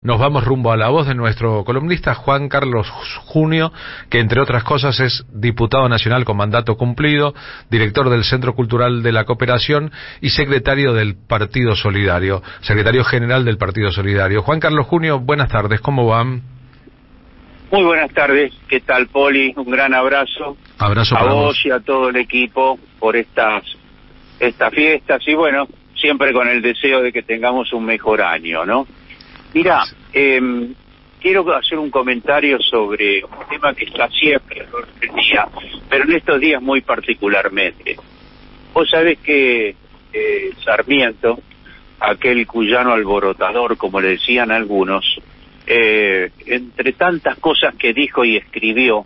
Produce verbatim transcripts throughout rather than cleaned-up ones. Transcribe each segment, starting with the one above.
nos vamos rumbo a la voz de nuestro columnista Juan Carlos Junio, que entre otras cosas es diputado nacional con mandato cumplido, director del Centro Cultural de la Cooperación y secretario del Partido Solidario, secretario general del Partido Solidario. Juan Carlos Junio, buenas tardes, ¿cómo van? Muy buenas tardes, ¿qué tal, Poli? Un gran abrazo. Abrazo a para vos, vos y a todo el equipo por estas, estas fiestas y bueno, siempre con el deseo de que tengamos un mejor año, ¿no? Mira, eh, quiero hacer un comentario sobre un tema que está siempre en el día, pero en estos días muy particularmente. Vos sabés que eh, Sarmiento, aquel cuyano alborotador, como le decían algunos, eh, entre tantas cosas que dijo y escribió,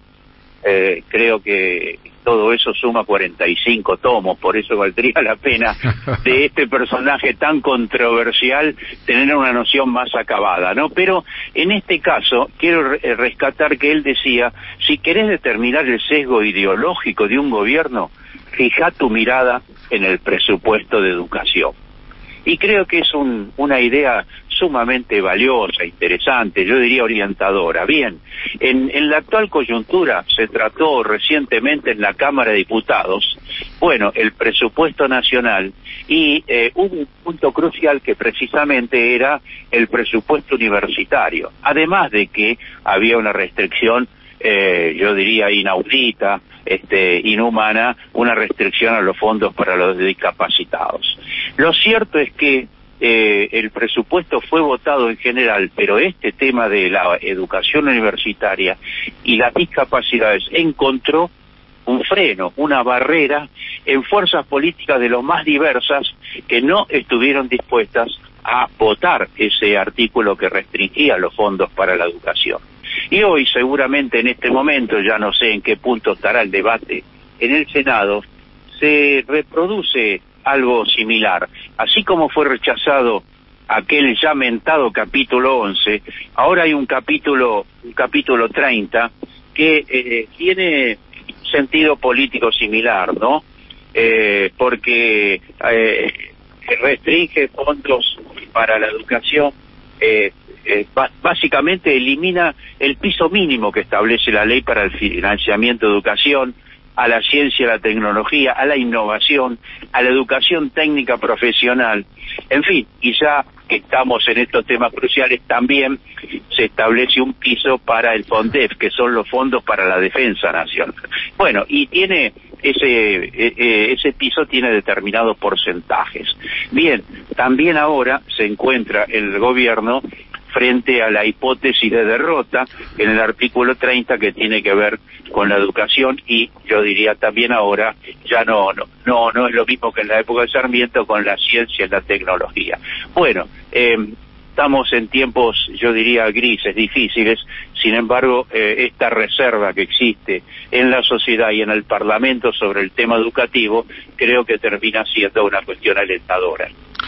eh, creo que todo eso suma cuarenta y cinco tomos, por eso valdría la pena de este personaje tan controversial tener una noción más acabada, ¿no? Pero en este caso quiero re- rescatar que él decía, si querés determinar el sesgo ideológico de un gobierno, fija tu mirada en el presupuesto de educación. Y creo que es un, una idea sumamente valiosa, interesante, yo diría orientadora. Bien, en, en la actual coyuntura se trató recientemente en la Cámara de Diputados, bueno, el presupuesto nacional y eh, un punto crucial que precisamente era el presupuesto universitario, además de que había una restricción, eh, yo diría inaudita, este, inhumana, una restricción a los fondos para los discapacitados. Lo cierto es que eh, el presupuesto fue votado en general, pero este tema de la educación universitaria y las discapacidades encontró un freno, una barrera en fuerzas políticas de lo más diversas que no estuvieron dispuestas a votar ese artículo que restringía los fondos para la educación. Y hoy, seguramente en este momento, ya no sé en qué punto estará el debate en el Senado, se reproduce algo similar. Así como fue rechazado aquel ya mentado capítulo once, ahora hay un capítulo, un capítulo treinta que eh, tiene sentido político similar, ¿no? Eh, porque eh, restringe fondos para la educación, eh, eh, básicamente elimina el piso mínimo que establece la ley para el financiamiento de educación, a la ciencia, a la tecnología, a la innovación, a la educación técnica profesional, en fin, y ya que estamos en estos temas cruciales, también se establece un piso para el FONDEF, que son los fondos para la defensa nacional. Bueno, y tiene ese ese piso tiene determinados porcentajes. Bien, también ahora se encuentra el gobierno frente a la hipótesis de derrota en el artículo treinta, que tiene que ver con la educación, y yo diría también ahora ya no no no no es lo mismo que en la época de Sarmiento con la ciencia y la tecnología. Bueno, eh, estamos en tiempos, yo diría, grises, difíciles. Sin embargo, eh, esta reserva que existe en la sociedad y en el Parlamento sobre el tema educativo, creo que termina siendo una cuestión alentadora.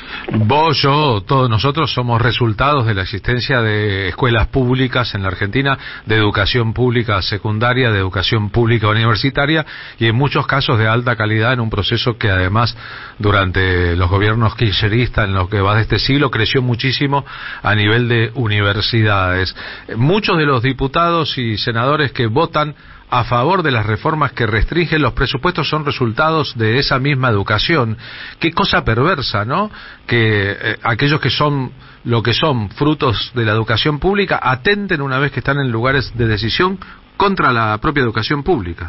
Vos, yo, todos nosotros somos resultados de la existencia de escuelas públicas en la Argentina, de educación pública secundaria, de educación pública universitaria, y en muchos casos de alta calidad, en un proceso que además durante los gobiernos kirchneristas en lo que va de este siglo creció muchísimo a nivel de universidades. Muchos de los diputados y senadores que votan a favor de las reformas que restringen los presupuestos son resultados de esa misma educación. Qué cosa perversa, ¿no? Que eh, aquellos que son lo que son frutos de la educación pública atenten una vez que están en lugares de decisión contra la propia educación pública.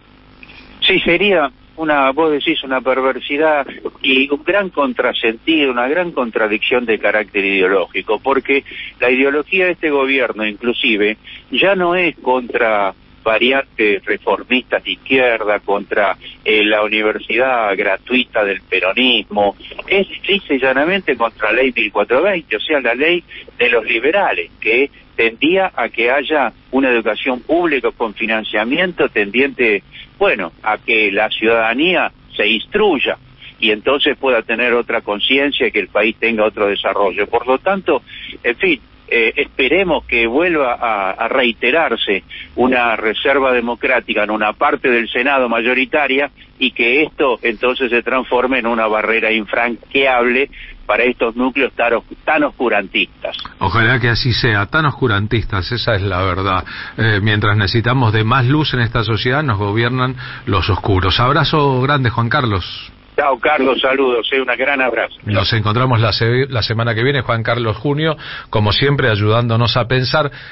Sí, sería una, vos decís, una perversidad y un gran contrasentido, una gran contradicción de carácter ideológico, porque la ideología de este gobierno, inclusive, ya no es contra variantes reformistas de izquierda, contra eh, la universidad gratuita del peronismo, es lisa y llanamente contra la ley mil cuatrocientos veinte, o sea, la ley de los liberales, que tendía a que haya una educación pública con financiamiento tendiente, bueno, a que la ciudadanía se instruya y entonces pueda tener otra conciencia y que el país tenga otro desarrollo. Por lo tanto, en fin, Eh, esperemos que vuelva a, a reiterarse una reserva democrática en una parte del Senado mayoritaria y que esto entonces se transforme en una barrera infranqueable para estos núcleos tan, tan oscurantistas. Ojalá que así sea, tan oscurantistas, esa es la verdad. Eh, mientras necesitamos de más luz en esta sociedad, nos gobiernan los oscuros. Abrazo grande, Juan Carlos. Chao, Carlos, saludos, eh, un gran abrazo. Nos encontramos la, se la semana que viene, Juan Carlos Junio, como siempre, ayudándonos a pensar.